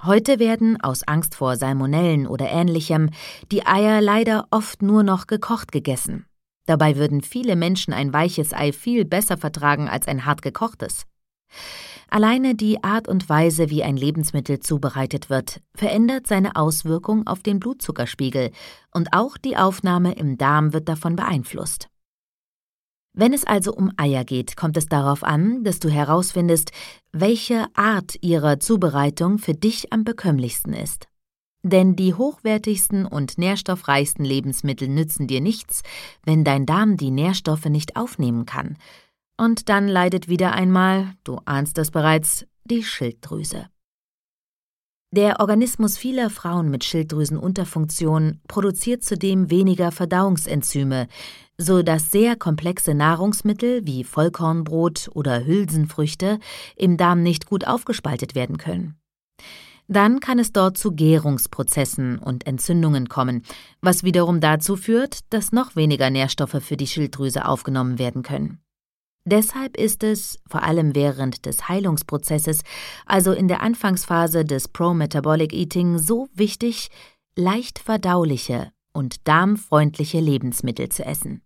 Heute werden, aus Angst vor Salmonellen oder Ähnlichem, die Eier leider oft nur noch gekocht gegessen. Dabei würden viele Menschen ein weiches Ei viel besser vertragen als ein hart gekochtes. Alleine die Art und Weise, wie ein Lebensmittel zubereitet wird, verändert seine Auswirkung auf den Blutzuckerspiegel und auch die Aufnahme im Darm wird davon beeinflusst. Wenn es also um Eier geht, kommt es darauf an, dass du herausfindest, welche Art ihrer Zubereitung für dich am bekömmlichsten ist. Denn die hochwertigsten und nährstoffreichsten Lebensmittel nützen dir nichts, wenn dein Darm die Nährstoffe nicht aufnehmen kann. Und dann leidet wieder einmal, du ahnst es bereits, die Schilddrüse. Der Organismus vieler Frauen mit Schilddrüsenunterfunktion produziert zudem weniger Verdauungsenzyme, so dass sehr komplexe Nahrungsmittel wie Vollkornbrot oder Hülsenfrüchte im Darm nicht gut aufgespaltet werden können. Dann kann es dort zu Gärungsprozessen und Entzündungen kommen, was wiederum dazu führt, dass noch weniger Nährstoffe für die Schilddrüse aufgenommen werden können. Deshalb ist es, vor allem während des Heilungsprozesses, also in der Anfangsphase des Pro-Metabolic Eating, so wichtig, leicht verdauliche und darmfreundliche Lebensmittel zu essen.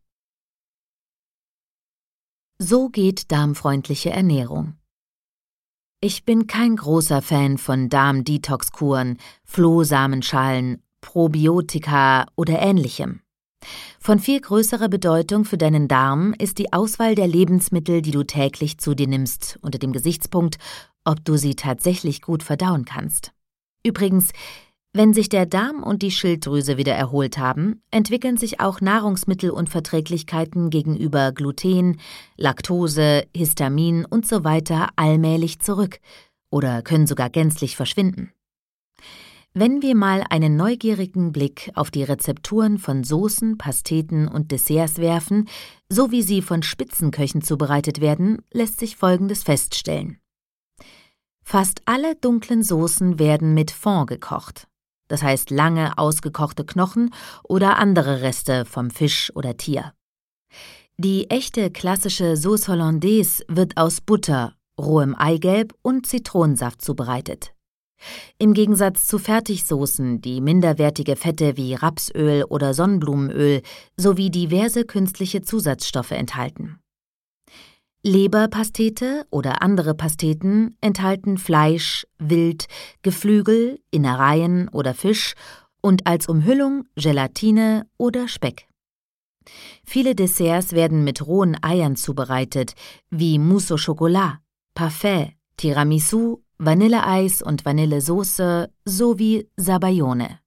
So geht darmfreundliche Ernährung. Ich bin kein großer Fan von Darm-Detox-Kuren, Flohsamenschalen, Probiotika oder Ähnlichem. Von viel größerer Bedeutung für deinen Darm ist die Auswahl der Lebensmittel, die du täglich zu dir nimmst, unter dem Gesichtspunkt, ob du sie tatsächlich gut verdauen kannst. Übrigens, wenn sich der Darm und die Schilddrüse wieder erholt haben, entwickeln sich auch Nahrungsmittelunverträglichkeiten gegenüber Gluten, Laktose, Histamin usw. Allmählich zurück oder können sogar gänzlich verschwinden. Wenn wir mal einen neugierigen Blick auf die Rezepturen von Soßen, Pasteten und Desserts werfen, so wie sie von Spitzenköchen zubereitet werden, lässt sich Folgendes feststellen. Fast alle dunklen Soßen werden mit Fond gekocht, das heißt lange ausgekochte Knochen oder andere Reste vom Fisch oder Tier. Die echte klassische Sauce Hollandaise wird aus Butter, rohem Eigelb und Zitronensaft zubereitet. Im Gegensatz zu Fertigsoßen, die minderwertige Fette wie Rapsöl oder Sonnenblumenöl sowie diverse künstliche Zusatzstoffe enthalten. Leberpastete oder andere Pasteten enthalten Fleisch, Wild, Geflügel, Innereien oder Fisch und als Umhüllung Gelatine oder Speck. Viele Desserts werden mit rohen Eiern zubereitet, wie Mousse au Chocolat, Parfait, Tiramisu, Vanilleeis und Vanillesoße sowie Sabayone.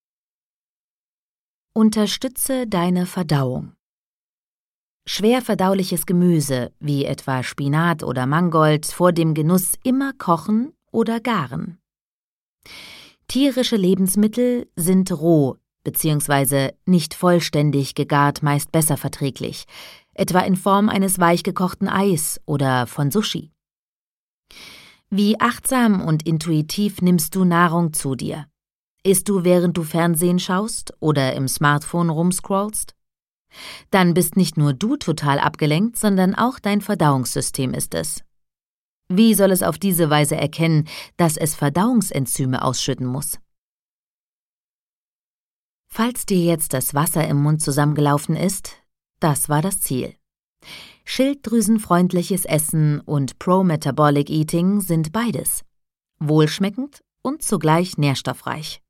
Unterstütze deine Verdauung. Schwer verdauliches Gemüse, wie etwa Spinat oder Mangold, vor dem Genuss immer kochen oder garen. Tierische Lebensmittel sind roh bzw. nicht vollständig gegart meist besser verträglich, etwa in Form eines weichgekochten Eis oder von Sushi. Wie achtsam und intuitiv nimmst du Nahrung zu dir? Isst du, während du Fernsehen schaust oder im Smartphone rumscrollst? Dann bist nicht nur du total abgelenkt, sondern auch dein Verdauungssystem ist es. Wie soll es auf diese Weise erkennen, dass es Verdauungsenzyme ausschütten muss? Falls dir jetzt das Wasser im Mund zusammengelaufen ist, das war das Ziel. Schilddrüsenfreundliches Essen und Pro-Metabolic Eating sind beides. Wohlschmeckend und zugleich nährstoffreich.